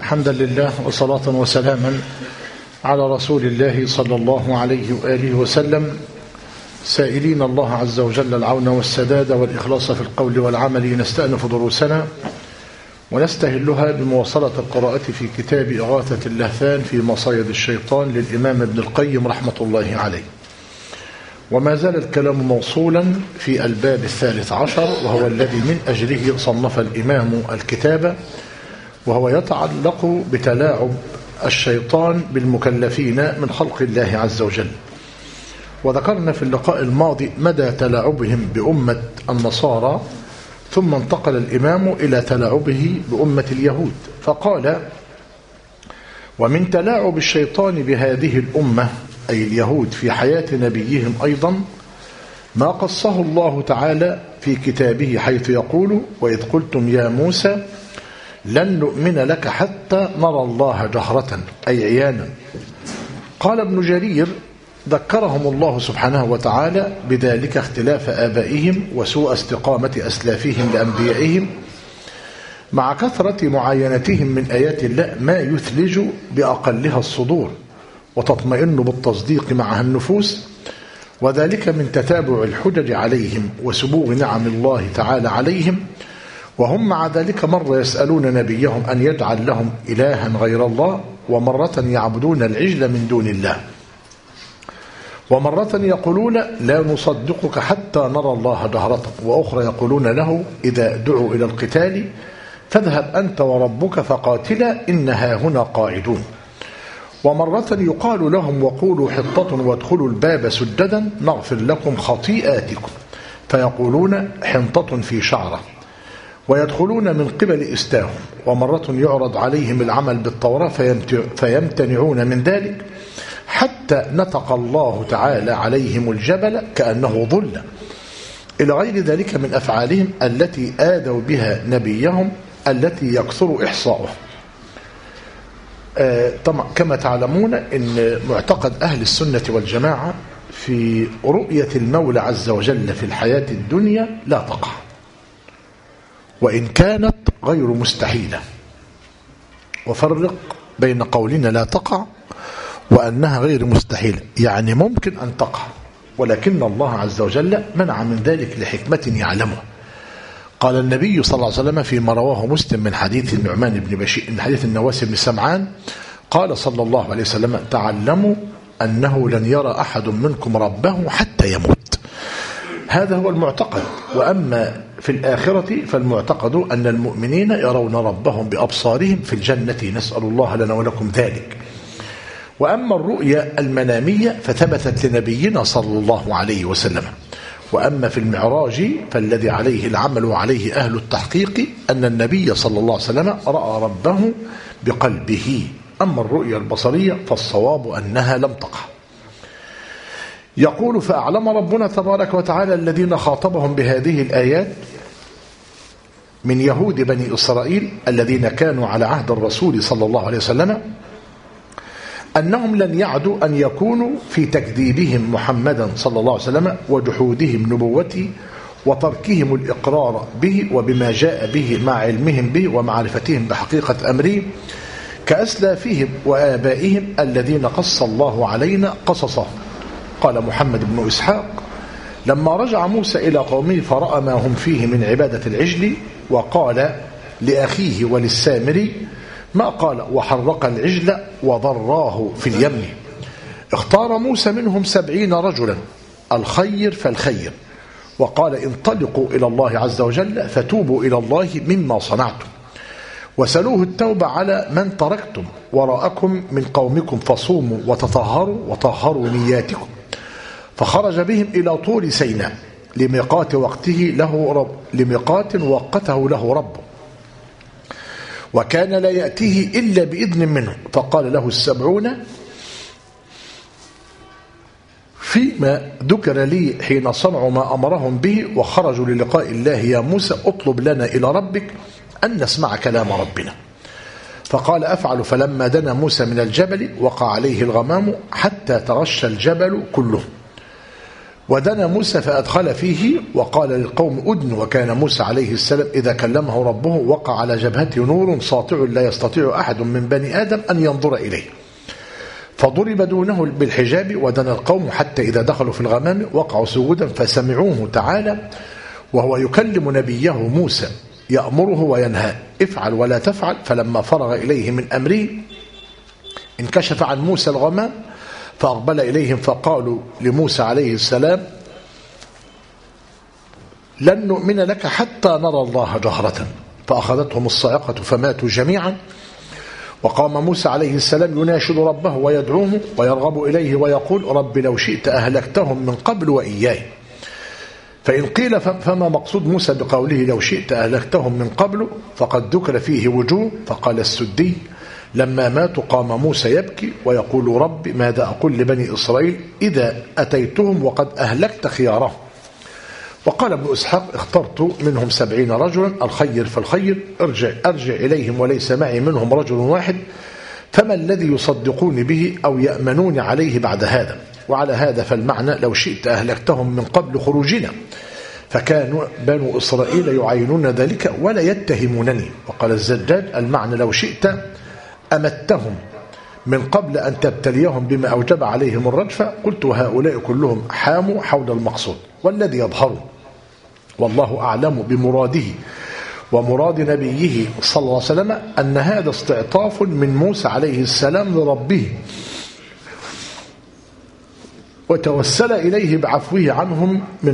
حمدا لله وصلاة وسلاما على رسول الله صلى الله عليه وآله وسلم، سائلين الله عز وجل العون والسداد والإخلاص في القول والعمل. نستأنف دروسنا ونستهلها بمواصلة القراءة في كتاب إغاثة اللهفان في مصايد الشيطان للإمام ابن القيم رحمة الله عليه. وما زال الكلام موصولا في الباب 13، وهو الذي من أجله صنف الإمام الكتاب، وهو يتعلق بتلاعب الشيطان بالمكلفين من خلق الله عز وجل. وذكرنا في اللقاء الماضي مدى تلاعبهم بأمة النصارى، ثم انتقل الإمام إلى تلاعبه بأمة اليهود، فقال: ومن تلاعب الشيطان بهذه الأمة أي اليهود في حياة نبيهم أيضا ما قصه الله تعالى في كتابه، حيث يقول: وإذ قلتم يا موسى لن نؤمن لك حتى نرى الله جهرة أي عيانا. قال ابن جرير: ذكرهم الله سبحانه وتعالى بذلك اختلاف آبائهم وسوء استقامة أسلافهم لأنبيائهم، مع كثرة معاينتهم من آيات الله ما يثلج بأقلها الصدور وتطمئن بالتصديق معها النفوس، وذلك من تتابع الحجج عليهم وسبوغ نعم الله تعالى عليهم، وهم مع ذلك مرة يسألون نبيهم أن يجعل لهم إلها غير الله، ومرة يعبدون العجل من دون الله، ومرة يقولون لا نصدقك حتى نرى الله جهرة، وأخرى يقولون له إذا دعوا إلى القتال فاذهب أنت وربك فقاتلا إنها هنا قاعدون، ومرة يقال لهم وقولوا حطة وادخلوا الباب سجدا نغفر لكم خطيئاتكم، فيقولون حنطة في شعرة، ويدخلون من قبل إستاهم. ومرة يعرض عليهم العمل بالتوراة فيمتنعون من ذلك، حتى نطق الله تعالى عليهم الجبل كأنه ظل، إلى غير ذلك من أفعالهم التي آذوا بها نبيهم التي يكثر إحصاؤه. طبعا كما تعلمون أن معتقد أهل السنة والجماعة في رؤية المولى عز وجل في الحياة الدنيا لا تقع، وإن كانت غير مستحيلة. وفرق بين قولنا لا تقع وأنها غير مستحيلة، يعني ممكن أن تقع، ولكن الله عز وجل منع من ذلك لحكمة يعلمها. قال النبي صلى الله عليه وسلم فيما رواه مسلم من حديث النعمان بن بشير من حديث النواس بن سمعان، قال صلى الله عليه وسلم: تعلموا أنه لن يرى أحد منكم ربه حتى يموت. هذا هو المعتقد. وأما في الآخرة فالمعتقد أن المؤمنين يرون ربهم بأبصارهم في الجنة، نسأل الله لنا ولكم ذلك. وأما الرؤيا المنامية فثبتت لنبينا صلى الله عليه وسلم. وأما في المعراج فالذي عليه العمل وعليه أهل التحقيق أن النبي صلى الله عليه وسلم رأى ربه بقلبه. أما الرؤيا البصرية فالصواب أنها لم تقع. يقول: فأعلم ربنا تبارك وتعالى الذين خاطبهم بهذه الآيات من يهود بني إسرائيل الذين كانوا على عهد الرسول صلى الله عليه وسلم أنهم لن يعدوا أن يكونوا في تكذيبهم محمدا صلى الله عليه وسلم وجحودهم نبوته وتركهم الإقرار به وبما جاء به مع علمهم به ومعرفتهم بحقيقة أمره كأسلافهم وآبائهم الذين قص الله علينا قصصهم. قال محمد بن إسحاق: لما رجع موسى إلى قومه فرأى ما هم فيه من عبادة العجل، وقال لأخيه وللسامري ما قال، وحرق العجل وضراه في اليم. اختار موسى منهم 70 رجلا الخير فالخير، وقال: انطلقوا إلى الله عز وجل فتوبوا إلى الله مما صنعتم، وسلوه التوبة على من تركتم وراءكم من قومكم، فصوموا وتطهروا وطهروا نياتكم. فخرج بهم إلى طور سيناء لميقات وقته له ربه، وكان لا يأتيه إلا بإذن منه، فقال له 70 فيما ذكر لي حين صنعوا ما أمرهم به وخرجوا للقاء الله: يا موسى اطلب لنا إلى ربك أن نسمع كلام ربنا. فقال: أفعل. فلما دنا موسى من الجبل وقع عليه الغمام حتى تغشى الجبل كله، ودنا موسى فأدخل فيه وقال للقوم أدنوا. وكان موسى عليه السلام إذا كلمه ربه وقع على جبهته نور ساطع لا يستطيع أحد من بني آدم أن ينظر إليه، فضرب دونه بالحجاب. ودنا القوم حتى إذا دخلوا في الغمام وقعوا سجودا فسمعوه تعالى وهو يكلم نبيه موسى يأمره وينهاه افعل ولا تفعل. فلما فرغ إليه من أمره انكشف عن موسى الغمام فأقبل إليهم فقالوا لموسى عليه السلام لن نؤمن لك حتى نرى الله جهرة، فأخذتهم الصاعقة فماتوا جميعا. وقام موسى عليه السلام يناشد ربه ويدعوه ويرغب إليه ويقول رب لو شئت أهلكتهم من قبل وإياي. فإن قيل فما مقصود موسى بقوله لو شئت أهلكتهم من قبل؟ فقد ذكر فيه وجوه. فقال السدي لما ماتوا قام موسى يبكي ويقول رب ماذا أقول لبني إسرائيل إذا أتيتهم وقد أهلكت خيارهم. وقال ابن إسحاق اخترت منهم 70 رجلا الخير فالخير أرجع إليهم وليس معي منهم رجل واحد، فما الذي يصدقون به أو يأمنون عليه بعد هذا؟ وعلى هذا فالمعنى لو شئت أهلكتهم من قبل خروجنا، فكانوا بنو إسرائيل يعينون ذلك ولا يتهمونني. وقال الزجاج المعنى لو شئت أمتهم من قبل أن تبتليهم بما أوجب عليهم الرجفة. قلت هؤلاء كلهم حاموا حول المقصود، والذي يظهر والله أعلم بمراده ومراد نبيه صلى الله عليه وسلم أن هذا استعطاف من موسى عليه السلام لربه وتوسل إليه بعفوه عنهم من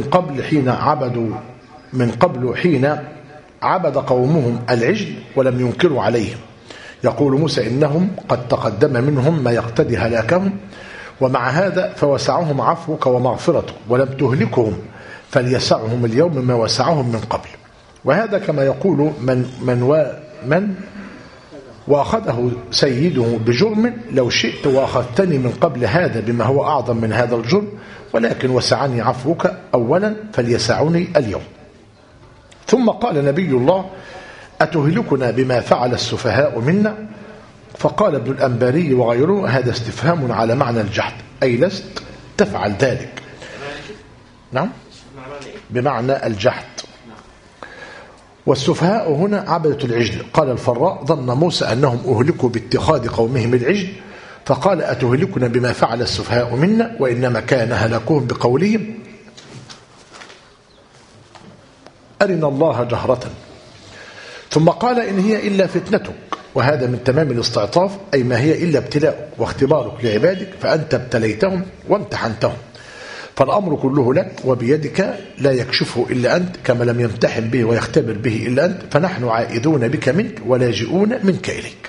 قبل حين عبد قومهم العجل ولم ينكروا عليهم. يقول موسى إنهم قد تقدم منهم ما يقتضي هلاكهم، ومع هذا فوسعهم عفوك ومغفرتك ولم تهلكهم، فليسعهم اليوم ما وسعهم من قبل. وهذا كما يقول من وأخذه سيده بجرم لو شئت وأخذتني من قبل هذا بما هو أعظم من هذا الجرم، ولكن وسعني عفوك أولا فليسعني اليوم. ثم قال نبي الله أتهلكنا بما فعل السفهاء منا؟ فقال ابن الأنباري وغيره هذا استفهام على معنى الجحد، أي لست تفعل ذلك. نعم بمعنى الجحد. والسفهاء هنا عبدة العجل. قال الفراء ظن موسى أنهم أهلكوا باتخاذ قومهم العجل فقال أتهلكنا بما فعل السفهاء منا، وإنما كان هلاكهم بقولهم أرنا الله جهرة. ثم قال إن هي إلا فتنتك، وهذا من تمام الاستعطاف، أي ما هي إلا ابتلاء واختبارك لعبادك، فأنت ابتليتهم وامتحنتهم، فالأمر كله لك وبيدك لا يكشفه إلا أنت، كما لم يمتحن به ويختبر به إلا أنت، فنحن عائذون بك منك ولاجئون منك إليك.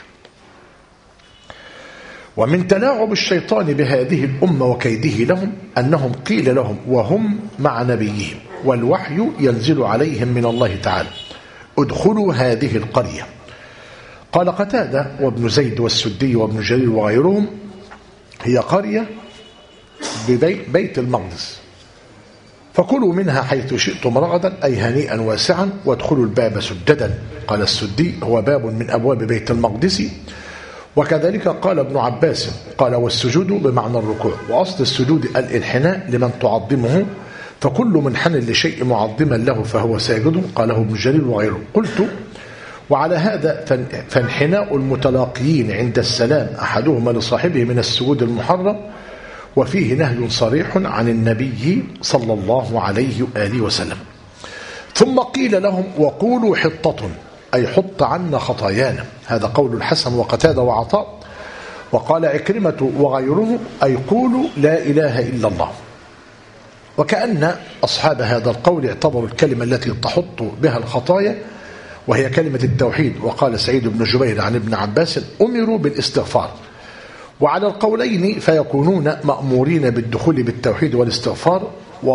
ومن تلاعب الشيطان بهذه الأمة وكيده لهم أنهم قيل لهم وهم مع نبيهم والوحي ينزل عليهم من الله تعالى ادخلوا هذه القرية. قال قتادة وابن زيد والسدي وابن جرير وغيرهم هي قرية ببيت المقدس، فكلوا منها حيث شئتم رغدا أي هنيئا واسعا وادخلوا الباب سجدا. قال السدي هو باب من أبواب بيت المقدس. وكذلك قال ابن عباس قال والسجود بمعنى الركوع، وأصل السجود الانحناء لمن تعظمه، فكل منحن لشيء معظما له فهو ساجد. قاله ابن جرير وغيره. قلت وعلى هذا فانحناء المتلاقيين عند السلام أحدهما لصاحبه من السجود المحرم، وفيه نهي صريح عن النبي صلى الله عليه وآله وسلم. ثم قيل لهم وقولوا حطة أي حط عنا خطايانا، هذا قول الحسن وقتادة وعطاء. وقال عكرمة وغيره أي قولوا لا إله إلا الله. وكأن أصحاب هذا القول اعتبروا الكلمة التي تحط بها الخطايا وهي كلمة التوحيد. وقال سعيد بن جبير عن ابن عباس أمروا بالاستغفار. وعلى القولين فيكونون مأمورين بالدخول بالتوحيد والاستغفار،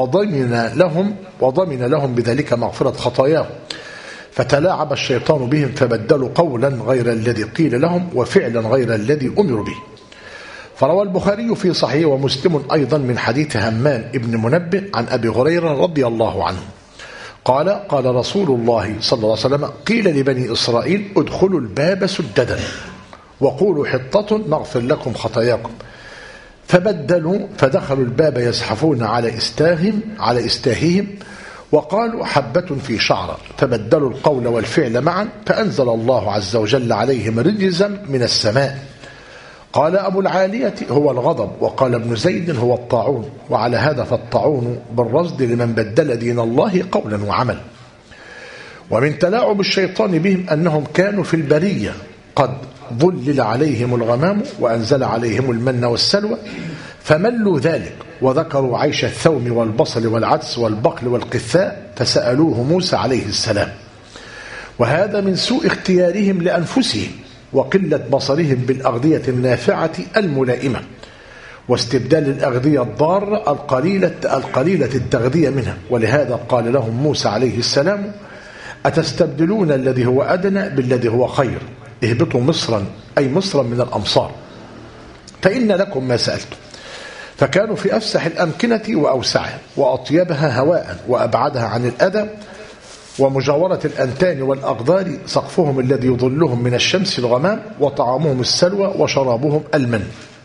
وضمن لهم بذلك مغفرة خطاياهم، فتلاعب الشيطان بهم فبدلوا قولا غير الذي قيل لهم وفعلا غير الذي أمروا به. فروى البخاري في صحيح ومسلم أيضا من حديث همام ابن منبه عن أبي هريرة رضي الله عنه قال قال رسول الله صلى الله عليه وسلم قيل لبني إسرائيل ادخلوا الباب سجدا وقولوا حطة نغفر لكم خطاياكم، فبدلوا فدخلوا الباب يزحفون على استاههم وقالوا حبة في شعرة، فبدلوا القول والفعل معا، فأنزل الله عز وجل عليهم رجزا من السماء. قال أبو العالية هو الغضب، وقال ابن زيد هو الطاعون، وعلى هذا فالطاعون بالرصد لمن بدل دين الله قولا وعمل. ومن تلاعب الشيطان بهم أنهم كانوا في البرية قد ظلل عليهم الغمام وأنزل عليهم المن والسلوى فملوا ذلك، وذكروا عيش الثوم والبصل والعدس والبقل والقثاء فسألوه موسى عليه السلام. وهذا من سوء اختيارهم لأنفسهم وقلة بصرهم بالأغذية النافعة الملائمة، واستبدال الأغذية الضارة القليلة التغذية منها. ولهذا قال لهم موسى عليه السلام: أتستبدلون الذي هو أدنى بالذي هو خير، اهبطوا مصرا، أي مصرا من الأمصار، فإن لكم ما سألتم. فكانوا في أفسح الأمكنة وأوسعها وأطيبها هواء وأبعدها عن الأذى، ومجاورة الأنتان والأقدار سقفهم الذي يظلهم من الشمس الغمام، وطعامهم السلوى وشرابهم المن.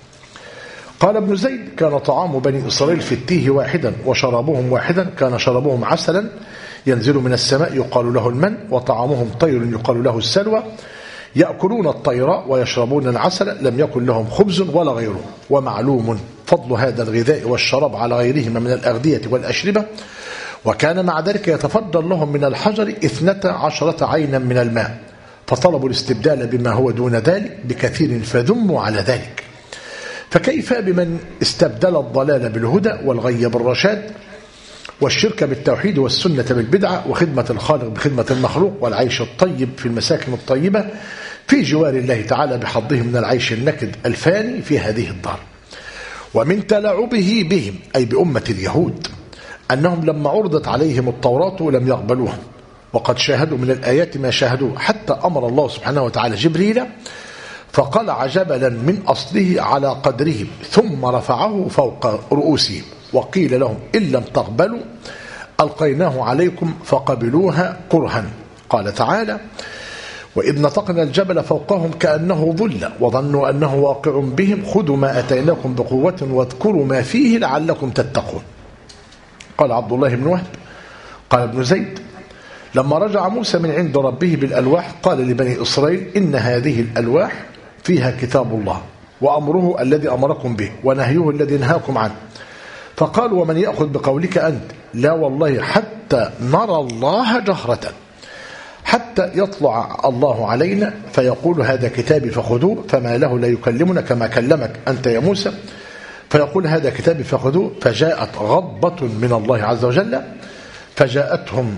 قال ابن زيد: كان طعام بني إسرائيل في التيه واحدا وشرابهم واحدا، كان شرابهم عسلا ينزل من السماء يقال له المن، وطعامهم طير يقال له السلوى، يأكلون الطير ويشربون العسل، لم يكن لهم خبز ولا غيره. ومعلوم فضل هذا الغذاء والشراب على غيرهما من الأغذية والأشربة، وكان مع ذلك يتفضل لهم من الحجر 12 عينا من الماء، فطلبوا الاستبدال بما هو دون ذلك بكثير فذموا على ذلك. فكيف بمن استبدل الضلال بالهدى والغي بالرشاد والشرك بالتوحيد والسنة بالبدعة وخدمة الخالق بخدمة المخلوق والعيش الطيب في المساكن الطيبة في جوار الله تعالى بحظه من العيش النكد الفاني في هذه الدار. ومن تلاعبه بهم أي بأمة اليهود أنهم لما عرضت عليهم التوراة لم يقبلوها، وقد شاهدوا من الآيات ما شاهدوه، حتى أمر الله سبحانه وتعالى جبريل فقلع جبلا من أصله على قدرهم ثم رفعه فوق رؤوسهم، وقيل لهم إن لم تقبلوا ألقيناه عليكم فقبلوها كرها. قال تعالى: وإذ نطقنا الجبل فوقهم كأنه ظل وظنوا أنه واقع بهم خذوا ما أتيناكم بقوة واذكروا ما فيه لعلكم تتقون. قال عبد الله بن وهب قال ابن زيد: لما رجع موسى من عند ربه بالألواح قال لبني إسرائيل: إن هذه الألواح فيها كتاب الله وأمره الذي أمركم به ونهيه الذي نهاكم عنه. فقالوا: ومن يأخذ بقولك أنت؟ لا والله حتى نرى الله جهرة، حتى يطلع الله علينا فيقول هذا كتابي فخذوه، فما له لا يكلمنا كما كلمك أنت يا موسى، فيقول هذا كتابي فخذوه. فجاءت غضبة من الله عز وجل فجاءتهم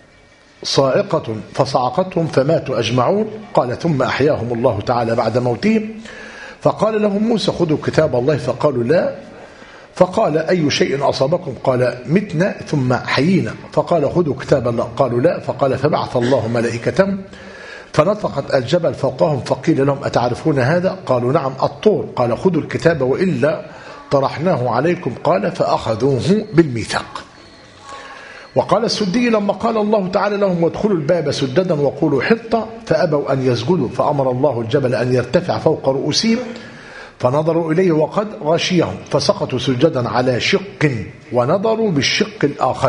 صاعقة فصعقتهم فماتوا أجمعون. قال: ثم أحياهم الله تعالى بعد موتهم، فقال لهم موسى: خذوا كتاب الله، فقالوا لا. فقال: أي شيء أصابكم؟ قال: متنا ثم حيينا. فقال: خذوا كتاب الله، قالوا لا. فقال: فبعث الله ملائكة فنطقت الجبل فوقهم، فقيل لهم: أتعرفون هذا؟ قالوا: نعم، الطور. قال: خذوا الكتاب وإلا طرحناه عليكم. قال: فأخذوه بالميثاق. وقال السدي: لما قال الله تعالى لهم: وادخلوا الباب سددا وقولوا حطة، فأبوا أن يسجدوا، فأمر الله الجبل أن يرتفع فوق رؤوسهم، فنظروا إليه وقد غشيهم، فسقطوا سجدا على شق ونظروا بالشق الآخر،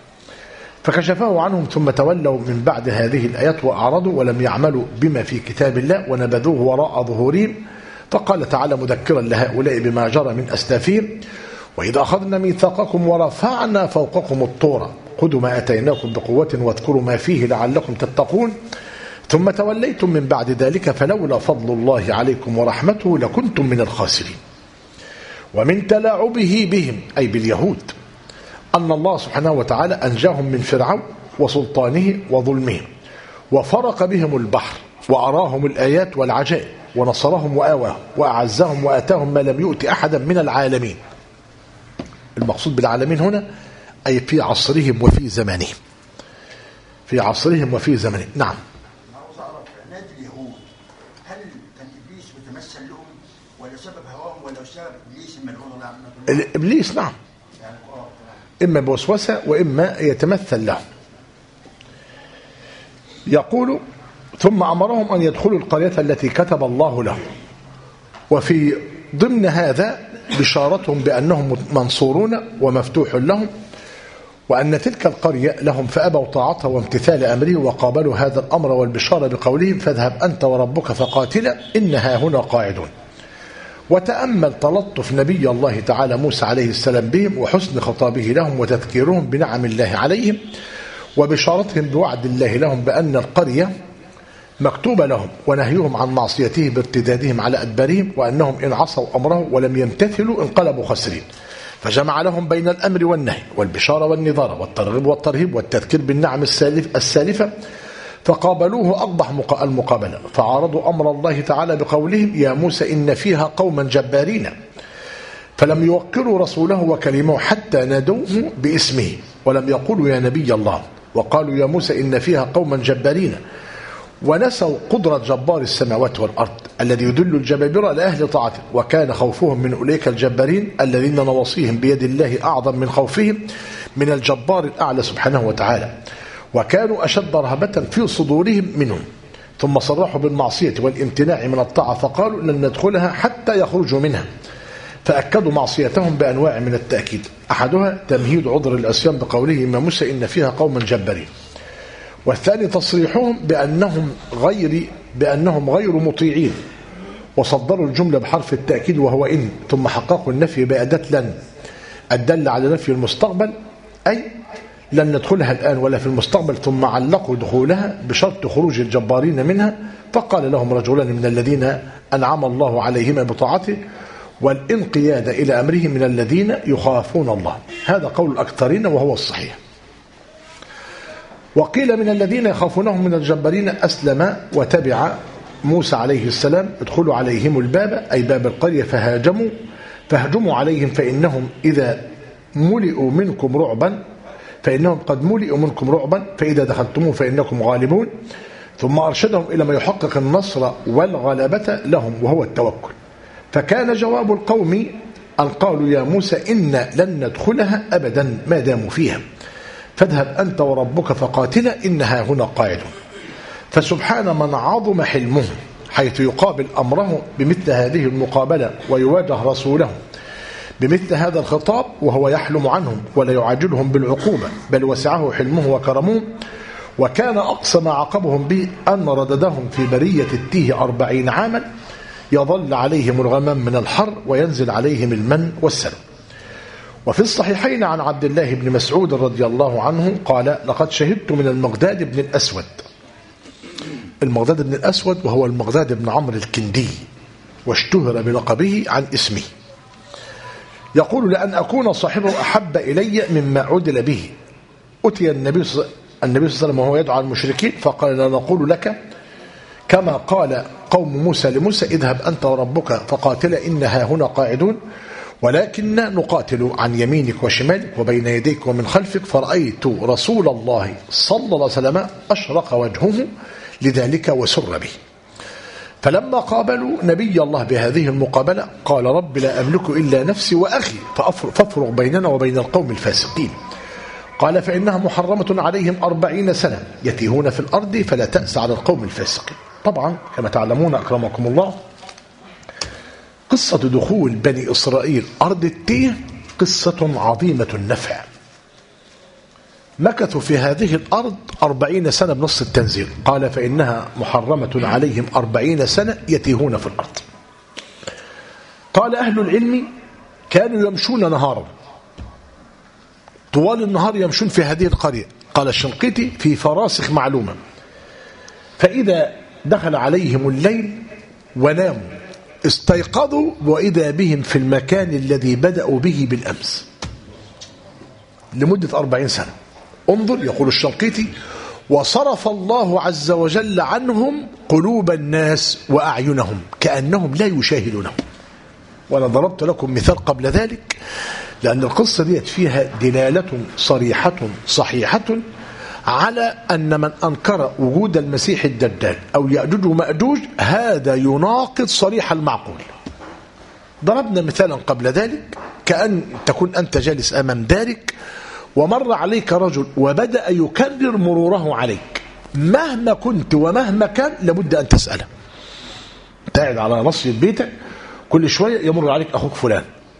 فكشفه عنهم ثم تولوا من بعد هذه الآيات وأعرضوا ولم يعملوا بما في كتاب الله ونبذوه وراء ظهورهم. فقال تعالى مذكرا لهؤلاء بما جرى من أسلافهم: وإذا أخذنا ميثاقكم ورفعنا فوقكم الطور خذوا ما أتيناكم بقوة واذكروا ما فيه لعلكم تتقون، ثم توليتم من بعد ذلك فلولا فضل الله عليكم ورحمته لكنتم من الخاسرين. ومن تلاعبه بهم أي باليهود أن الله سبحانه وتعالى أنجاهم من فرعون وسلطانه وظلمهم، وفرق بهم البحر وأراهم الآيات والعجائب، ونصرهم وآواهم وأعزهم وآتاهم ما لم يؤت أحدا من العالمين. المقصود بالعالمين هنا أي في عصرهم وفي زمانهم، في عصرهم وفي زمانهم. نعم. نادي اليهود هل كان إبليس متمثل لهم ولا سبب هواهم ولا سبب إبليس الملعون لعنة؟ إبليس نعم، إما بوسوسة وإما يتمثل لهم. يقول: ثم أمرهم أن يدخلوا القرية التي كتب الله لهم. وفي ضمن هذا بشارتهم بأنهم منصورون ومفتوح لهم، وأن تلك القرية لهم، فأبوا طاعته وامتثال أمره وقابلوا هذا الأمر والبشارة بقولهم فاذهب أنت وربك فقاتلا إنها هنا قاعدون. وتأمل تلطف نبي الله تعالى موسى عليه السلام بهم وحسن خطابه لهم وتذكيرهم بنعم الله عليهم وبشارتهم بوعد الله لهم بأن القرية مكتوبة لهم، ونهيهم عن معصيته بارتدادهم على أدبارهم، وأنهم إن عصوا أمره ولم يمتثلوا انقلبوا خاسرين. فجمع لهم بين الأمر والنهي والبشارة والنذارة والترغيب والترهيب والتذكير بالنعم السالفة، فقابلوه أقبح المقابلة، فعارضوا أمر الله تعالى بقولهم يا موسى إن فيها قوما جبارين، فلم يوقروا رسوله وكلمه حتى نادوه باسمه، ولم يقولوا يا نبي الله، وقالوا يا موسى إن فيها قوما جبارين، ونسوا قدرة جبار السماوات والأرض الذي يدل الجبابرة لأهل طاعته، وكان خوفهم من أولئك الجبارين الذين نواصيهم بيد الله أعظم من خوفهم من الجبار الأعلى سبحانه وتعالى، وكانوا أشد رهبة في صدورهم منهم. ثم صرحوا بالمعصية والامتناع من الطاعة فقالوا لن ندخلها حتى يخرجوا منها، فأكدوا معصيتهم بأنواع من التأكيد، أحدها تمهيد عذر العصيان بقوله يا موسى إن فيها قوما جبارين، والثاني تصريحهم بأنهم غير مطيعين، وصدروا الجملة بحرف التأكيد وهو إن، ثم حققوا النفي بأداة لن الدل على نفي المستقبل، أي لن ندخلها الآن ولا في المستقبل، ثم علقوا دخولها بشرط خروج الجبارين منها، فقال لهم رجلان من الذين أنعم الله عليهما بطاعته والانقياد إلى أمره من الذين يخافون الله. هذا قول الأكثرين وهو الصحيح. وقيل من الذين يخافونهم من الجبارين أسلم وتبع موسى عليه السلام ادخلوا عليهم الباب أي باب القرية فهجموا عليهم فإنهم قد ملئوا منكم رعبا فإذا دخلتموه فإنكم غالبون. ثم أرشدهم إلى ما يحقق النصر والغلبة لهم وهو التوكل، فكان جواب القوم أن قالوا يا موسى إن لن ندخلها أبدا ما داموا فيها، فاذهب أنت وربك فقاتلا إنها هنا قاعدون. فسبحان من عظم حلمه حيث يقابل أمره بمثل هذه المقابلة ويواجه رسوله بمثل هذا الخطاب وهو يحلم عنهم ولا يعاجلهم بالعقوبة، بل وسعه حلمه وكرمه، وكان أقصى ما عاقبهم به أن رددهم في برية التيه 40 عاما يظل عليهم الغمام من الحر وينزل عليهم المن والسلم. وفي الصحيحين عن عبد الله بن مسعود رضي الله عنه قال لقد شهدت من المقداد بن الأسود، المقداد بن الأسود وهو المقداد بن عمرو الكندي، واشتهر بلقبه عن اسمه، يقول لأن أكون صاحبه أحب إلي مما عدل به. أتي النبي صلى الله عليه وسلم وهو يدعو المشركين فقال لا نقول لك كما قال قوم موسى لموسى اذهب أنت وربك فقاتلا إنها هنا قاعدون، ولكن نقاتل عن يمينك وشمالك وبين يديك ومن خلفك. فرأيت رسول الله صلى الله عليه وسلم أشرق وجهه لذلك وسر به. فلما قابلوا نبي الله بهذه المقابلة قال رب لا أملك إلا نفسي وأخي فافرغ بيننا وبين القوم الفاسقين. قال فإنها محرمة عليهم 40 سنة يتيهون في الأرض فلا تأس على القوم الفاسقين. طبعا كما تعلمون أكرمكم الله قصة دخول بني إسرائيل أرض التيه قصة عظيمة النفع. مكثوا في هذه الأرض 40 سنة بنص التنزيل، قال فإنها محرمة عليهم 40 سنة يتيهون في الأرض. قال أهل العلم كانوا يمشون نهارا طوال النهار يمشون في هذه القرية، قال الشنقيطي في فراسخ معلومة، فإذا دخل عليهم الليل وناموا استيقظوا وإذا بهم في المكان الذي بدأوا به بالأمس لمدة 40 سنة. انظر يقول الشنقيطي وصرف الله عز وجل عنهم قلوب الناس وأعينهم كأنهم لا يشاهدونهم. وأنا ضربت لكم مثال قبل ذلك لأن القصة دي فيها دلالة صريحة صحيحة على أن من أنكر وجود المسيح الدجال أو يأجوج ومأجوج هذا يناقض صريح المعقول. ضربنا مثالا قبل ذلك كأن تكون أنت جالس أمام دارك ومر عليك رجل وبدأ يكرر مروره عليك، مهما كنت ومهما كان لابد أن تسأله. قاعد على نصف بيتك كل شوية يمر عليك أخوك فلان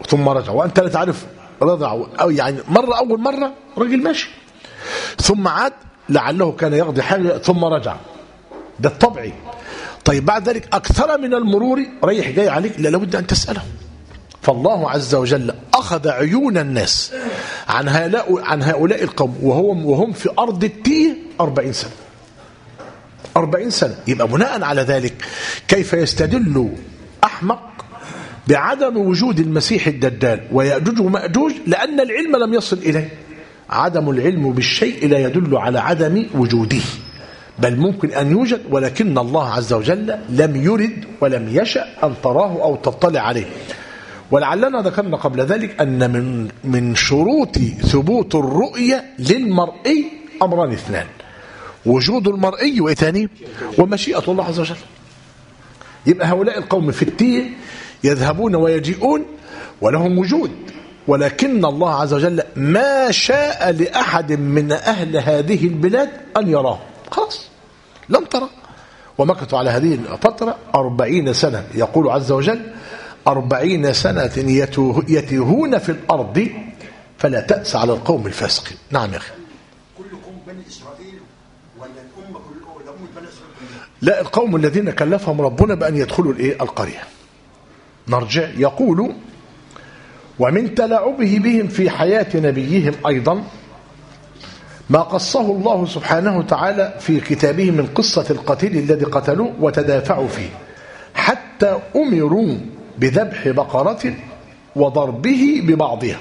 ثم رجع وأنت لا تعرف رضع أو يعني مرة أول مرة رجل ماشي، ثم عاد لعله كان يقضي حاجة ثم رجع، ده الطبيعي. طيب بعد ذلك أكثر من المرور ريح جاي عليك، لا لابد أن تسأله. فالله عز وجل أخذ عيون الناس عن هؤلاء القوم وهم في أرض التيه 40 سنة 40 سنة. يبقى بناء على ذلك كيف يستدل أحمق بعدم وجود المسيح الدجال ويأجوج ومأجوج؟ لأن العلم لم يصل إليه. عدم العلم بالشيء لا يدل على عدم وجوده، بل ممكن أن يوجد، ولكن الله عز وجل لم يرد ولم يشأ أن تراه أو تطلع عليه. ولعلنا ذكرنا قبل ذلك أن من شروط ثبوت الرؤية للمرئي أمران اثنان: وجود المرئي وإثاني ومشيئة الله عز وجل. يبقى هؤلاء القوم في التيه يذهبون ويجيئون ولهم وجود، ولكن الله عز وجل ما شاء لأحد من أهل هذه البلاد أن يراه، خلاص لم ترى. ومكثوا على هذه الفترة 40 سنة، يقول عز وجل 40 سنة يتيهون في الأرض فلا تأس على القوم الفاسقين. نعم يا أخي. كلكم بني إسرائيل ولا الأمة كلها بني إسرائيل؟ لا، القوم الذين كلفهم ربنا بأن يدخلوا القرية. نرجع يقول: ومن تلاعبه بهم في حياة نبيهم أيضا ما قصه الله سبحانه وتعالى في كتابه من قصة القتيل الذي قتلوه وتدافعوا فيه حتى أمروا بذبح بقرة وضربه ببعضها.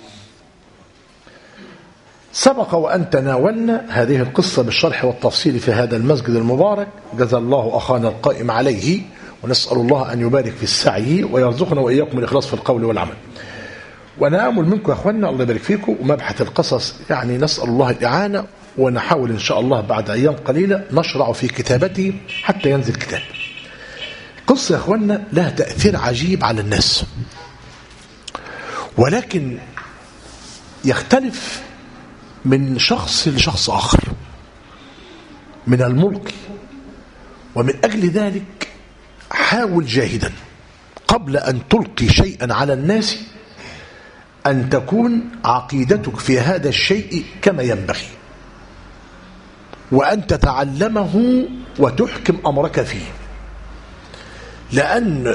سبق وأن تناولنا هذه القصة بالشرح والتفصيل في هذا المسجد المبارك، جزا الله أخانا القائم عليه، ونسأل الله أن يبارك في السعي ويرزقنا وإياكم الإخلاص في القول والعمل. ونأمل منكم يا أخوانا الله يبارك فيكم ومبحث القصص، يعني نسأل الله الإعانة، ونحاول إن شاء الله بعد أيام قليلة نشرع في كتابته حتى ينزل كتاب. قصة يا أخوانا لها تأثير عجيب على الناس، ولكن يختلف من شخص لشخص آخر من الملقي. ومن أجل ذلك حاول جاهدا قبل أن تلقي شيئا على الناس أن تكون عقيدتك في هذا الشيء كما ينبغي، وأن تتعلمه وتحكم أمرك فيه، لأن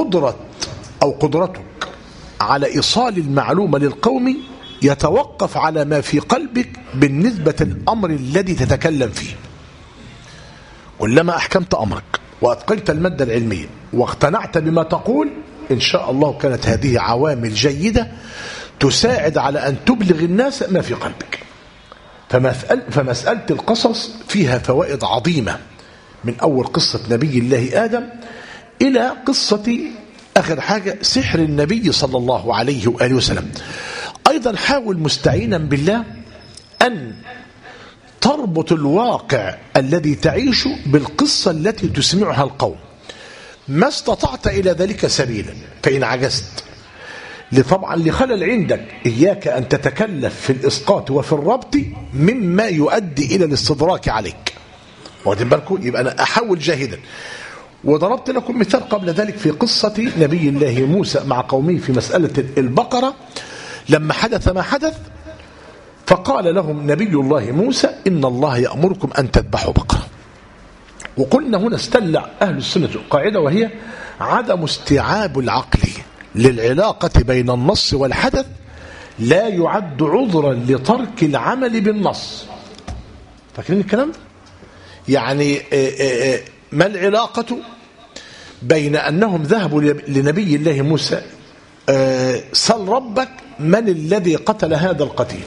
قدرتك على إيصال المعلومة للقوم يتوقف على ما في قلبك بالنسبة للأمر الذي تتكلم فيه. كلما أحكمت أمرك وأتقنت المادة العلمية واقتنعت بما تقول، إن شاء الله كانت هذه عوامل جيدة تساعد على أن تبلغ الناس ما في قلبك. فمسألة القصص فيها فوائد عظيمة، من أول قصة نبي الله آدم إلى قصة آخر حاجة سحر النبي صلى الله عليه وآله وسلم. أيضا حاول مستعينا بالله أن تربط الواقع الذي تعيشه بالقصة التي تسمعها القوم، ما استطعت إلى ذلك سبيلا. فإن عجزت طبعا لخلل عندك، إياك أن تتكلف في الإسقاط وفي الربط مما يؤدي إلى الاستدراك عليك. واخدين بالكم؟ يبقى أنا أحاول جاهدا. وضربت لكم مثال قبل ذلك في قصة نبي الله موسى مع قومه في مسألة البقرة، لما حدث ما حدث فقال لهم نبي الله موسى: إن الله يأمركم أن تذبحوا بقرة. وقلنا هنا استلع أهل السنة قاعدة، وهي عدم استيعاب العقل للعلاقة بين النص والحدث لا يعد عذرا لترك العمل بالنص. فاكرين الكلام؟ يعني ما العلاقة بين أنهم ذهبوا لنبي الله موسى سل ربك من الذي قتل هذا القتيل؟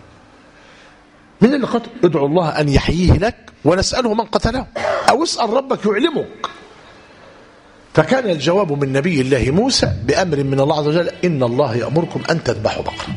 من اللي قتل؟ ادعو الله أن يحييه لك ونسأله من قتله، أو اسأل ربك يعلمك. فكان الجواب من نبي الله موسى بأمر من الله عز وجل: إن الله يأمركم أن تذبحوا بقرة.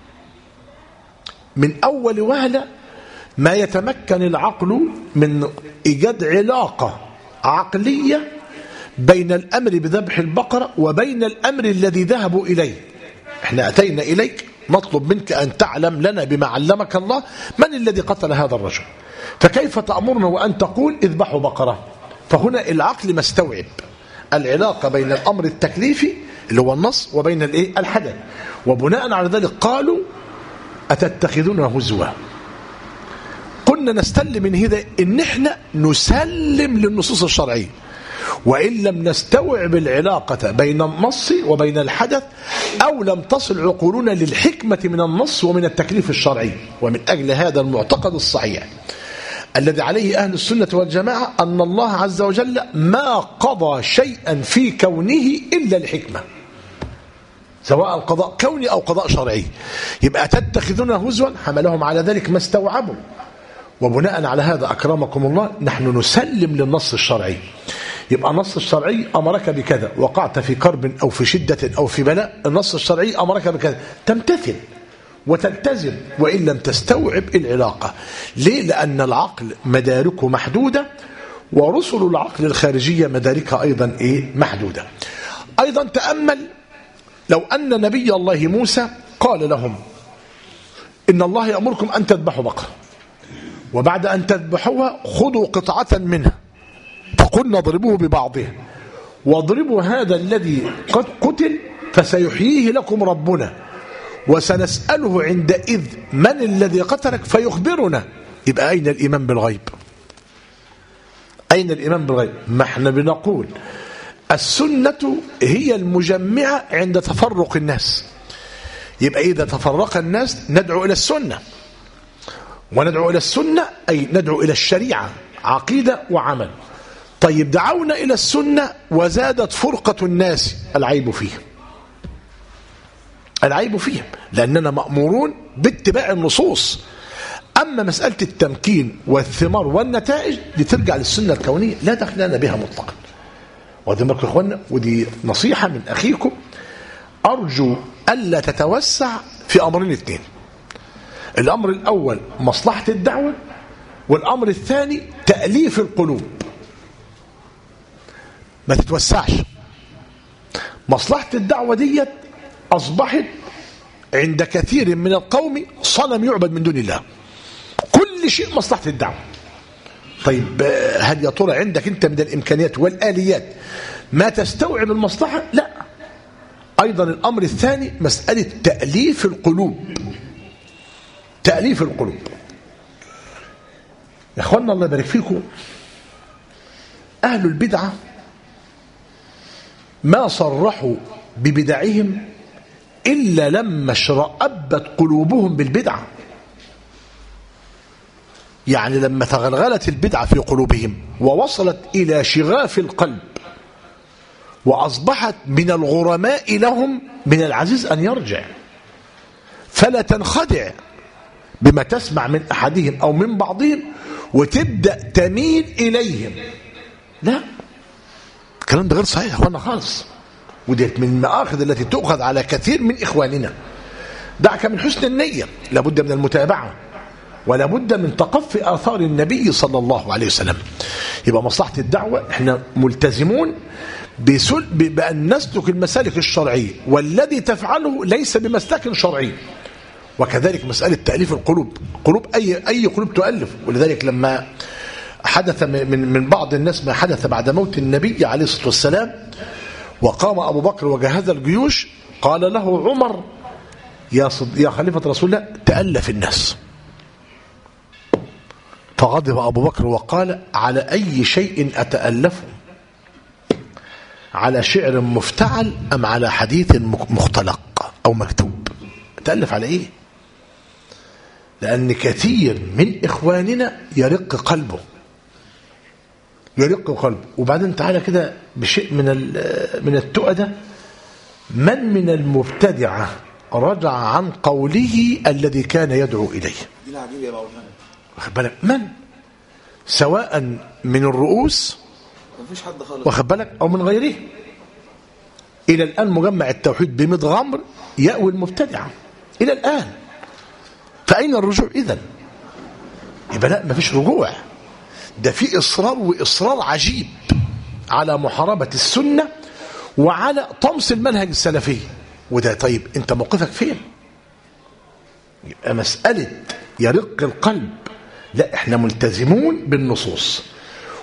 من أول وهلة ما يتمكن العقل من إيجاد علاقة عقلية بين الأمر بذبح البقرة وبين الأمر الذي ذهبوا إليه. احنا أتينا إليك نطلب منك أن تعلم لنا بما علمك الله من الذي قتل هذا الرجل، فكيف تأمرنا وأن تقول اذبحوا بقرة؟ فهنا العقل ما استوعب العلاقة بين الأمر التكليفي اللي هو النص وبين الحدث. وبناء على ذلك قالوا أتتخذون هزوا. قلنا نستلم من هذا إن احنا نسلم للنصوص الشرعية، وإن لم نستوعب العلاقة بين النص وبين الحدث، أو لم تصل عقولنا للحكمة من النص ومن التكليف الشرعي. ومن أجل هذا المعتقد الصحيح الذي عليه أهل السنة والجماعة أن الله عز وجل ما قضى شيئا في كونه إلا الحكمة، سواء قضاء كوني أو قضاء شرعي. يبقى تتخذون هزوا حملهم على ذلك ما استوعبوا. وبناء على هذا أكرمكم الله نحن نسلم للنص الشرعي. يبقى النص الشرعي أمرك بكذا، وقعت في كرب أو في شدة أو في بلاء، النص الشرعي أمرك بكذا، تمتثل وتلتزم وإن لم تستوعب العلاقة. ليه؟ لأن العقل مداركه محدودة، ورسل العقل الخارجية مداركها أيضا محدودة. أيضا تأمل لو أن نبي الله موسى قال لهم إن الله يأمركم أن تذبحوا بقرة، وبعد أن تذبحوها خذوا قطعة منها فقلنا اضربوه ببعضها واضربوا هذا الذي قد قتل فسيحييه لكم ربنا وسنسأله عندئذ من الذي قتلك فيخبرنا. يبقى أين الإيمان بالغيب؟ أين الإيمان بالغيب؟ ما احنا بنقول السنة هي المجمعة عند تفرق الناس. يبقى إذا تفرق الناس ندعو إلى السنة، وندعو إلى السنة أي ندعو إلى الشريعة عقيدة وعمل. طيب دعونا إلى السنة وزادت فرقة الناس، العيب فيهم، العيب فيهم، لأننا مأمورون باتباع النصوص. أما مسألة التمكين والثمار والنتائج دي ترجع للسنة الكونية لا دخل لنا بها مطلقا. وذمركم يا إخوانا، ودي نصيحة من أخيكم، أرجو ألا تتوسع في أمرين اثنين. الأمر الأول مصلحة الدعوة، والأمر الثاني تأليف القلوب. ما تتوسعش. مصلحة الدعوة ديت أصبحت عند كثير من القوم صنم يعبد من دون الله. كل شيء مصلحة الدعوة. طيب هل يا ترى عندك أنت من الإمكانيات والآليات ما تستوعب المصلحة؟ لا. أيضا الأمر الثاني مسألة تأليف القلوب. تأليف القلوب. يا أخوانا الله يبارك فيكم، أهل البدعة ما صرحوا ببدعهم إلا لما اشرأبت قلوبهم بالبدعة. يعني لما تغلغلت البدعة في قلوبهم ووصلت إلى شغاف القلب وأصبحت من الغرماء لهم، من العزيز أن يرجع. فلا تنخدع بما تسمع من أحدهم أو من بعضهم وتبدأ تميل إليهم. لا، الكلام ده غير صحيح يا أخوانا خالص. وديت من المآخذ التي تؤخذ على كثير من إخواننا. دعك من حسن النية، لابد من المتابعة، ولا بد من تقفي آثار النبي صلى الله عليه وسلم. يبقى مصلحة الدعوة احنا ملتزمون بأن نسلك المسالك الشرعية، والذي تفعله ليس بمسلك شرعي. وكذلك مسألة تأليف القلوب، قلوب أي قلوب تؤلف. ولذلك لما حدث من بعض الناس ما حدث بعد موت النبي عليه الصلاة والسلام، وقام أبو بكر وجهز الجيوش، قال له عمر يا خليفة رسول الله تألف الناس. فغضب أبو بكر وقال على أي شيء أتألفه؟ على شعر مفتعل أم على حديث مختلق أو مكتوب؟ أتألف على إيه؟ لأن كثير من إخواننا يرق قلبه، يرق قلبه. وبعدين تعالى كده بشيء من التؤدة، من المبتدعة رجع عن قوله الذي كان يدعو إليه؟ واخد بالك؟ من؟ سواء من الرؤوس واخد بالك أو من غيره. إلى الآن مجمع التوحيد بمدغمر يأوي المبتدعة إلى الآن. فأين الرجوع إذن؟ يبقى لا، مفيش رجوع. ده في إصرار، وإصرار عجيب على محاربة السنة وعلى طمس المنهج السلفي. وده طيب أنت موقفك فين؟ يبقى مسألة يرق القلب، لا، احنا ملتزمون بالنصوص،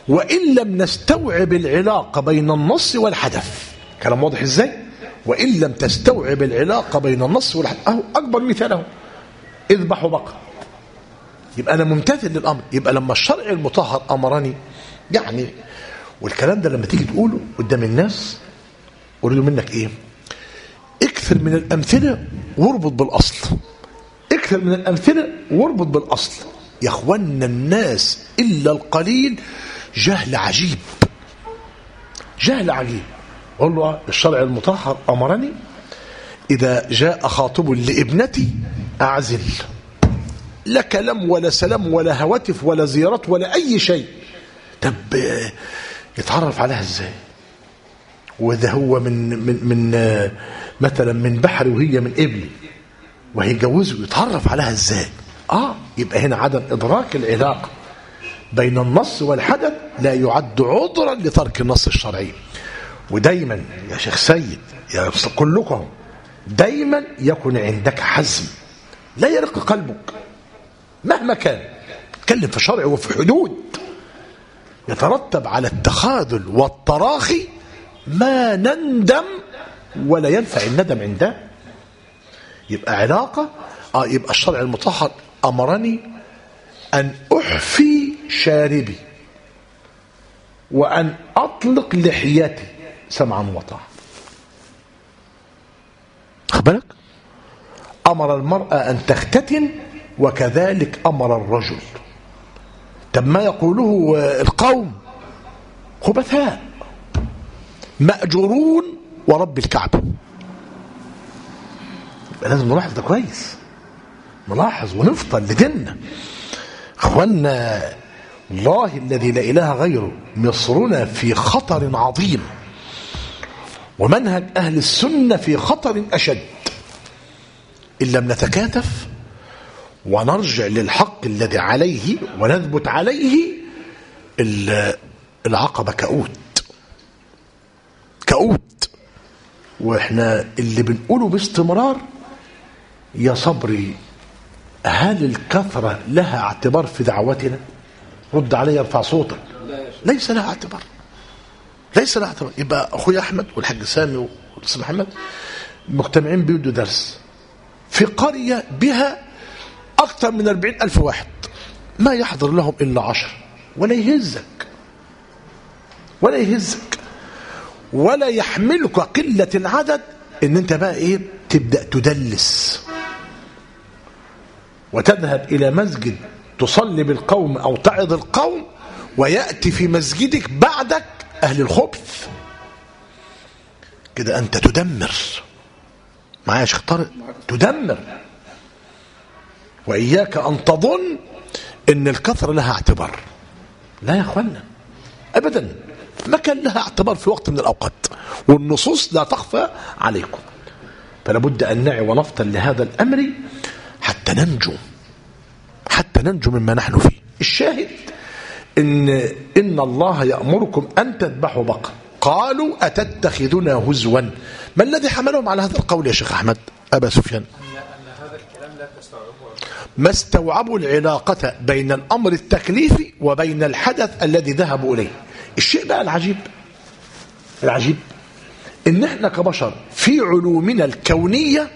وإن لم نستوعب العلاقة بين النص والحدث. كلام واضح ازاي؟ وإن لم تستوعب العلاقة بين النص والحدث. أهو أكبر مثاله اذبحوا بقرة، يبقى أنا ممتثل للأمر. يبقى لما الشرع المطهر أمرني يعني، والكلام ده لما تيجي تقوله قدام الناس أريد منك إيه؟ اكثر من الأمثلة واربط بالأصل. اكثر من الأمثلة واربط بالأصل. يا أخوانا الناس إلا القليل جهل عجيب، جهل عجيب. أقول له الشرع المطهر أمرني إذا جاء خاطب لابنتي أعزل، لا كلام ولا سلام ولا هواتف ولا زيارات ولا أي شيء. طب يتعرف عليها إزاي؟ وإذا هو من مثلا من بحر وهي من إبلي وهيجوزه، يتعرف عليها إزاي؟ يبقى هنا عدم إدراك العلاقة بين النص والحدث لا يعد عذرا لترك النص الشرعي. ودايما يا شيخ سيد يا كلكم دايما يكن عندك حزم لا يرق قلبك مهما كان. تكلم في شرع وفي حدود يترتب على التخاذل والتراخي ما نندم ولا ينفع الندم عنده. يبقى علاقة يبقى الشرع المطهر أمرني أن أحفي شاربي وأن أطلق لحيتي سمعا وطاعة. أخبرك أمر المرأة أن تختتن وكذلك أمر الرجل. طب ما يقوله القوم خبثاء مأجورون ورب الكعبة. لازم نلاحظ ده كويس، نلاحظ ونفطن لديننا. اخوانا الله الذي لا اله غيره مصرنا في خطر عظيم، ومنهج اهل السنه في خطر اشد ان لم نتكاتف ونرجع للحق الذي عليه ونثبت عليه. العقبه كؤوت. واحنا اللي بنقوله باستمرار يا صبري، هل الكثرة لها اعتبار في دعوتنا؟ رد علي، ارفع صوتك. ليس لها اعتبار، ليس لها اعتبار. يبقى اخوي احمد والحاج سامي والاستاذ محمد مجتمعين بيدوا درس في قرية بها اكثر من 40,000 واحد، ما يحضر لهم الا 10. ولا يهزك ولا يحملك قلة العدد ان انت بقى ايه تبدأ تدلس وتذهب الى مسجد تصلي بالقوم او تعظ القوم، ويأتي في مسجدك بعدك اهل الخبث. كده انت تدمر. معايا يا شيخ طارق؟ تدمر. واياك ان تظن ان الكثرة لها اعتبار. لا يا اخوانا ابدا، ما كان لها اعتبار في وقت من الأوقات، والنصوص لا تخفى عليكم. فلا بد أن نعي ونفطن لهذا الأمر حتى ننجو مما نحن فيه. الشاهد إن الله يأمركم أن تذبحوا بقرة. قالوا أتتخذنا هزوا. ما الذي حملهم على هذا القول يا شيخ أحمد أبا سفيان؟ أن هذا الكلام لا تستوعبه، ما استوعبوا العلاقة بين الأمر التكليفي وبين الحدث الذي ذهبوا إليه. الشيء بقى العجيب ان احنا كبشر في علومنا الكونية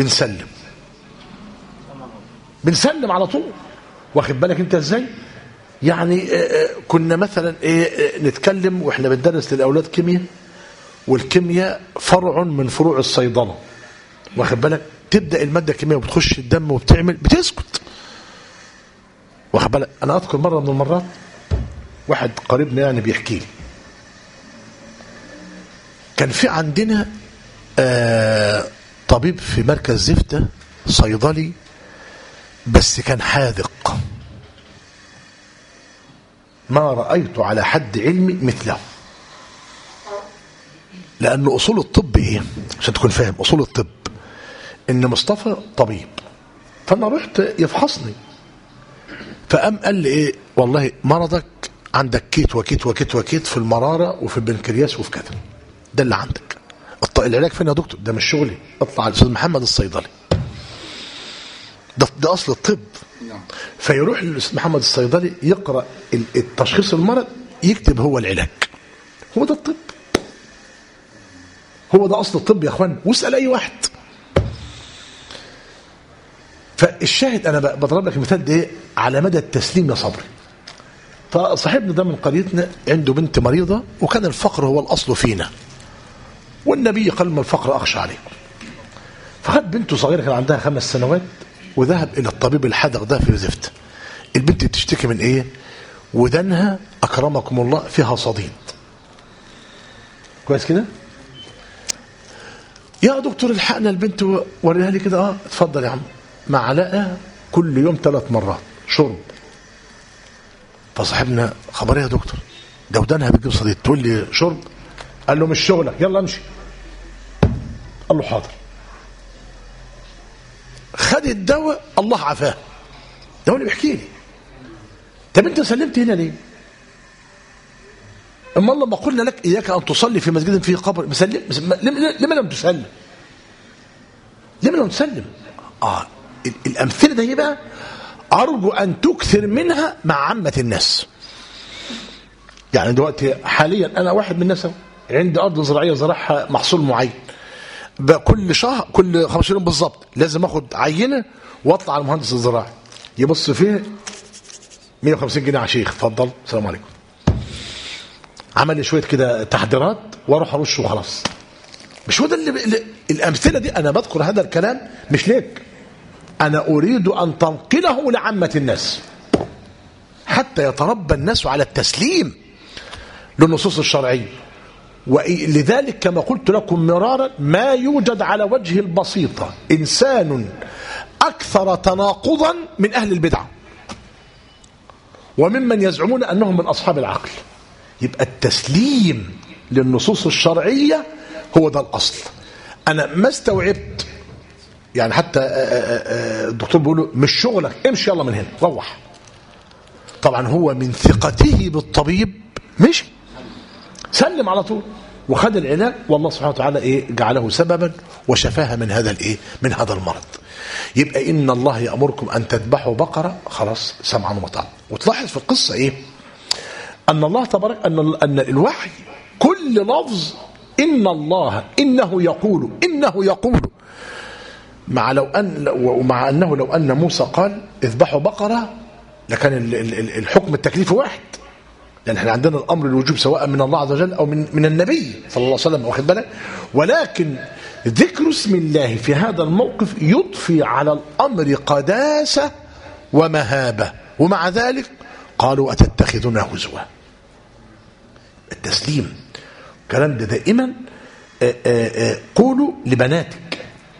بنسلم على طول. واخد بالك انت ازاي؟ يعني كنا مثلا نتكلم واحنا بندرس للاولاد كيمياء، والكيمياء فرع من فروع الصيدلة. واخد بالك؟ تبدأ المادة الكيميائية وبتخش الدم وبتعمل بتسكت. واخد بالك؟ انا اذكر مرة من المرات واحد قريبنا يعني بيحكي لي، كان في عندنا طبيب في مركز زفتة صيدلي، بس كان حاذق، ما رأيت على حد علمي مثله. لأن أصول الطب إيه؟ عشان تكون فاهم أصول الطب، إن مصطفى طبيب، فأنا رحت يفحصني، فقام قال لي إيه والله مرضك عندك كيت وكيت وكيت وكيت في المرارة وفي البنكرياس وفي كذا، ده اللي عندك. العلاج فين يا دكتور؟ ده مش شغلي، اطلع على الاستاذ محمد الصيدلي، ده اصل الطب. فيروح للاستاذ محمد الصيدلي يقرا التشخيص المرض يكتب هو العلاج. هو ده الطب، هو ده أصل الطب يا أخوان، واسأل أي واحد. فالشاهد أنا بضرب لك المثال ده على مدى التسليم يا صبري. فصاحبنا ده من قريتنا عنده بنت مريضة، وكان الفقر هو الأصل فينا، والنبي قال ما الفقر أخشى عليكم. فخد بنته صغيرة كان عندها 5 سنوات وذهب إلى الطبيب الحدق ده في زفت. البنت بتشتكي من إيه؟ ودنها أكرمكم الله فيها صديد. كويس كده؟ يا دكتور الحقنا البنت وريها لي كده. اتفضل يا عم. معلقة كل يوم 3 مرات شرب. فصاحبنا خبر يا دكتور ده ودانها بتجيب صديد تقول لي شرب؟ قال له مش شغلك، يلا امشي. قال له حاضر. خد الدواء، الله عافاه. ده هو اللي بيحكي لي. طب انت سلمت هنا ليه؟ اما لما قلنا لك اياك ان تصلي في مسجد فيه قبر لما لم تسلم؟ لما لم تسلم؟ الامثله دي بقى ارجو ان تكثر منها مع عامه الناس. يعني دلوقتي حاليا انا واحد من الناس عندي ارض زراعيه زرعها محصول معين، كل شهر كل 15 يوم بالظبط لازم اخد عينه واطلع على المهندس الزراعي يبص فيه 150 جنيه يا شيخ اتفضل السلام عليكم. عمل لي شويه كده تحضيرات واروح ارش وخلاص. مش هو ده اللي الامثله دي انا بذكر هذا الكلام مش ليك، انا اريد ان تنقله لعامه الناس حتى يتربى الناس على التسليم للنصوص الشرعيه. ولذلك كما قلت لكم مرارا ما يوجد على وجه البسيطه انسان اكثر تناقضا من اهل البدع وممن يزعمون انهم من اصحاب العقل. يبقى التسليم للنصوص الشرعيه هو ده الاصل. انا ما استوعبت يعني حتى الدكتور بيقول له مش شغلك امشي يلا من هنا روح. طبعا هو من ثقته بالطبيب مشي سلم على طول وخد العلاج، والله سبحانه وتعالى جعله سببا وشفاها من هذا من هذا المرض. يبقى ان الله يأمركم ان تذبحوا بقرة، خلاص سمعا وطاعة. وتلاحظ في القصة ان الله تبارك ان الوحي كل لفظ ان الله انه يقول مع انه لو ان موسى قال اذبحوا بقرة لكان الحكم التكليفي واحد، لأن احنا عندنا الأمر الوجوب سواء من الله عز وجل أو من النبي صلى الله عليه وسلم، واخد بالك؟ ولكن ذكر اسم الله في هذا الموقف يضفي على الأمر قداسة ومهابة، ومع ذلك قالوا أتتخذنا هزوا. التسليم الكلام ده دائما قولوا لبناتك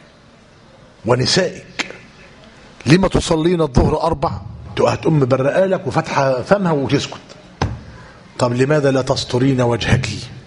ونسائك لما تصلين الظهر 4 هتقوم برقالك وفتحة فمها وتسكت. طب لماذا لا تسترين وجهك؟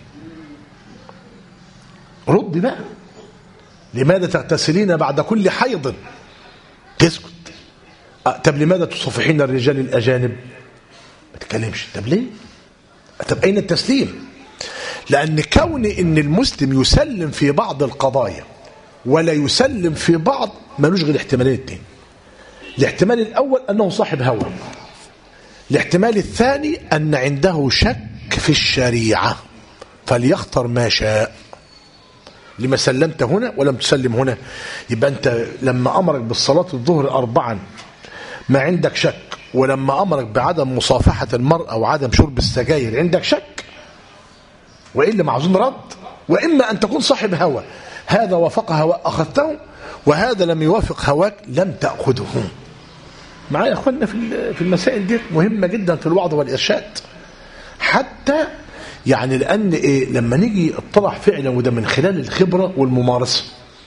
رد بقى. لماذا تغتسلين بعد كل حيض؟ تسكت. طب لماذا تصفحين الرجال الأجانب؟ ما تتكلمش. طب ليه؟ طب أين التسليم؟ لأن كون إن المسلم يسلم في بعض القضايا ولا يسلم في بعض ملوش غير احتمالين 2. الاحتمال الأول أنه صاحب هوى، الاحتمال الثاني أن عنده شك في الشريعة فليختر ما شاء. لما سلمت هنا ولم تسلم هنا؟ يبقى أنت لما أمرك بالصلاة الظهر 4 ما عندك شك، ولما أمرك بعدم مصافحة المرأة وعدم شرب السجاير عندك شك، وإلا معزوم رد. وإما أن تكون صاحب هوى، هذا وافق هواء أخذته وهذا لم يوافق هواك لم تأخذه. معايا يا أخوانا في المسائل دي مهمة جدا في الوعظ والإرشاد، حتى يعني لأن لما نيجي اطلع فعلا وده من خلال الخبرة والممارسة،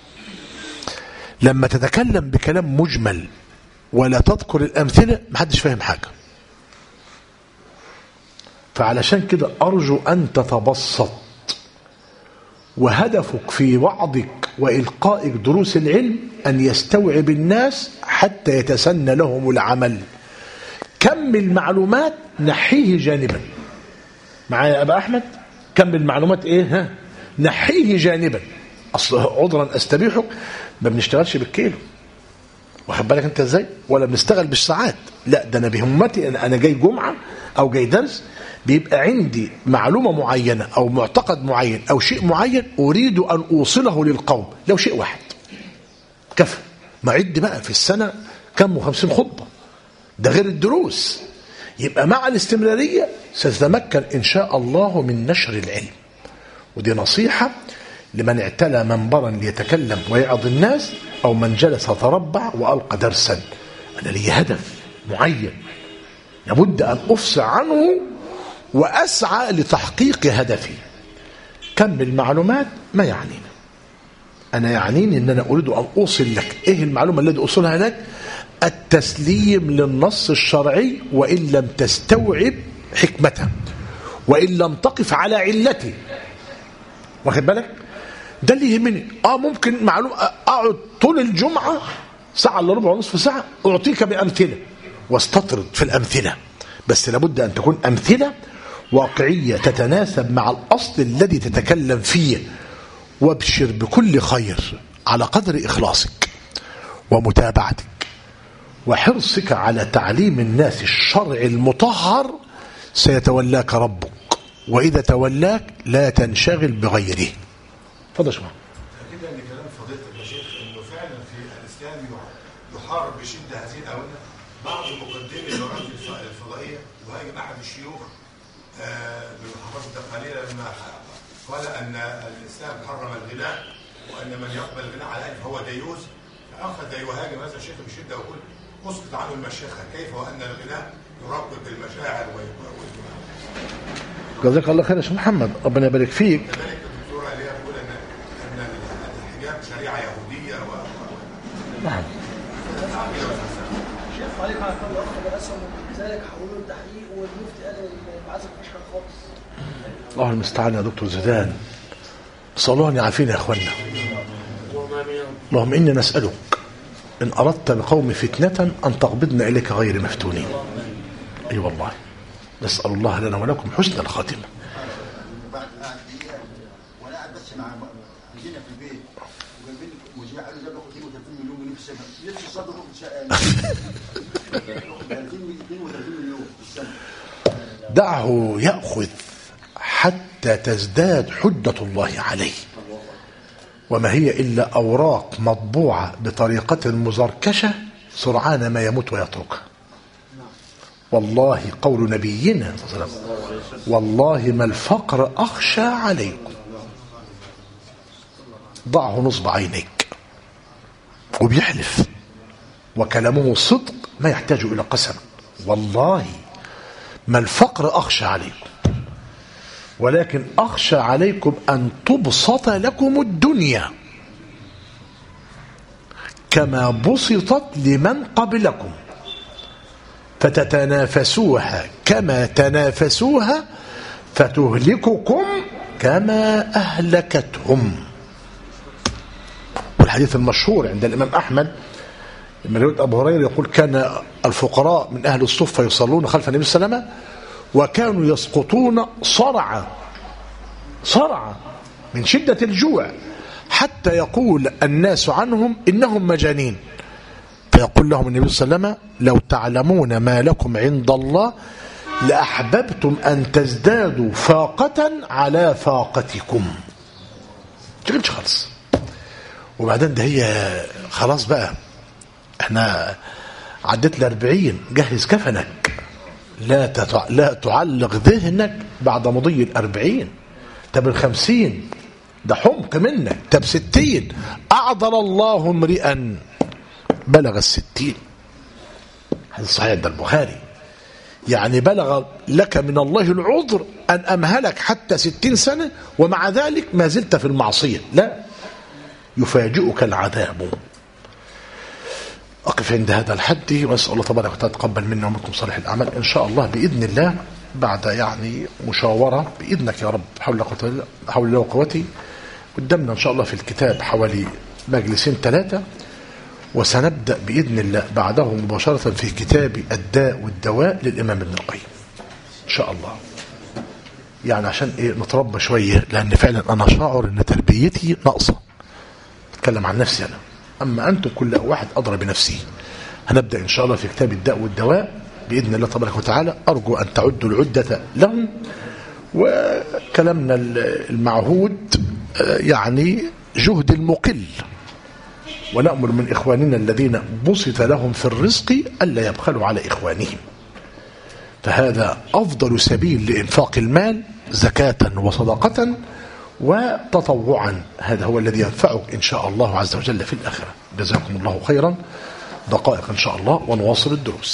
لما تتكلم بكلام مجمل ولا تذكر الأمثلة محدش فاهم حاجة. فعلشان كده أرجو أن تتبسط، وهدفك في وعظك وإلقائك دروس العلم أن يستوعب الناس حتى يتسنى لهم العمل. كم المعلومات نحيه جانبا. معايا يا أبا أحمد؟ كم المعلومات نحيه جانبا. أصل عذرا أستبيحك ما بنشتغلش بالكيلو، واخد بالك أنت إزاي؟ ولا بنشتغل بالساعات. لا، ده أنا بهمتي أنا جاي جمعة أو جاي درس بيبقى عندي معلومة معينة أو معتقد معين أو شيء معين أريد أن أوصله للقوم، لو شيء واحد كفى. ما عد بقى في السنة كم 50 خطبة، ده غير الدروس. يبقى مع الاستمرارية ستتمكن إن شاء الله من نشر العلم. ودي نصيحة لمن اعتلى منبرا ليتكلم ويعظ الناس، أو من جلس تربع وألقى درسا. أنا لي هدف معين لابد أن أفصح عنه وأسعى لتحقيق هدفي. كم المعلومات ما يعنينا، أنا يعنيني أن أنا أريد أن أوصل لك. إيه المعلومة التي أوصلها لك؟ التسليم للنص الشرعي وإن لم تستوعب حكمته، وإن لم تقف على علته. واخد بالك؟ ده اللي يهمني. ممكن معلومة أقعد طول الجمعة ساعة إلا ربع ونصف ساعة أعطيك بأمثلة واستطرد في الأمثلة، بس لابد أن تكون أمثلة واقعية تتناسب مع الأصل الذي تتكلم فيه. وابشر بكل خير على قدر إخلاصك ومتابعتك وحرصك على تعليم الناس الشرع المطهر، سيتولاك ربك، وإذا تولاك لا تنشغل بغيره. تفضل شو كده ان كلام فضيلتك يا شيخ انه فعلا في الاسلام يحارب بشده هذه الاونه. بعض مقدمي البرامج الفضائيه وهاجم احد الشيوخ بمحافظه الدقهليه لما قال ان الاسلام حرم الغناء، وان من يقبل الغناء على الف هو ديوث. فاخذ يهاجم هذا الشيخ بشده ويقول اسقط عنه المشيخه، كيف وان الغناء يرقق المشاعر جزاك الله خير يا شيخ محمد، ربنا يبارك فيك. شريعة يهودية نعم. شيخ عليك على كل أخر أسهم لذلك حولوا التحقيق والمفتي قال المعازف مش كان خالص. الله المستعان يا دكتور زيدان. صلوا أن يعافينا يا أخوانا. اللهم إني نسألك إن أردت بقوم فتنة أن تقبضنا إليك غير مفتونين. أي والله نسأل الله لنا ولكم حسن الخاتمة. وأنا قاعد بس مع عندنا في البيت وجايبين مذيع قالوا ده بياخد 32 مليون جنيه في السنة، نفس صدره 32 مليون في السنة. دعه يأخذ حتى تزداد حجة الله عليه، وما هي إلا أوراق مطبوعة بطريقة مزركشة سرعان ما يموت ويتركها. والله قول نبينا صلى الله عليه وسلم والله ما الفقر أخشى عليكم. ضعه نصب عينيك. وبيحلف وكلامه صدق ما يحتاج إلى قسم. والله ما الفقر أخشى عليكم، ولكن أخشى عليكم أن تبسط لكم الدنيا كما بسطت لمن قبلكم فتتنافسوها كما تنافسوها فتهلككم كما أهلكتهم. والحديث المشهور عند الإمام أحمد من رواية أبو هريرة يقول كان الفقراء من أهل الصفة يصلون خلف النبي صلى الله عليه وسلم وكانوا يسقطون صرعا من شدة الجوع حتى يقول الناس عنهم إنهم مجانين، فيقول لهم النبي صلى الله عليه وسلم لو تعلمون ما لكم عند الله لأحببتم أن تزدادوا فاقة على فاقتكم. تقولش خلاص. وبعدين ده هي خلاص بقى احنا عدت ل40، جهز كفنك، لا تعلق ذهنك بعد مضي 40. طب 50 ده حمق منك. طب 60 أعذر الله امرئا بلغ 60. هذا صحيح عند البخاري. يعني بلغ لك من الله العذر أن أمهلك حتى 60 سنة ومع ذلك ما زلت في المعصية، لا يفاجئك العذاب. أقف عند هذا الحد وأسأل الله تبارك وتعالى تقبل منا ومنكم صالح الأعمال إن شاء الله بإذن الله، بعد يعني مشاورة بإذنك يا رب حول الله وقوتي. قدامنا إن شاء الله في الكتاب حوالي مجلسين 3، وسنبدأ بإذن الله بعده مباشرة في كتاب الداء والدواء للإمام ابن القيم إن شاء الله. يعني عشان نتربى شوية، لأن فعلا أنا شاعر أن تربيتي ناقصة. أتكلم عن نفسي أنا، أما أنتم كل واحد أدرى بنفسه. هنبدأ إن شاء الله في كتاب الداء والدواء بإذن الله تبارك وتعالى. أرجو أن تعدوا العدة لهم. وكلامنا المعهود يعني جهد المقل، ونأمل من إخواننا الذين بسط لهم في الرزق ألا يبخلوا على إخوانهم، فهذا أفضل سبيل لإنفاق المال زكاة وصدقة وتطوعا. هذا هو الذي ينفعك إن شاء الله عز وجل في الآخرة. جزاكم الله خيرا. دقائق إن شاء الله ونواصل الدروس.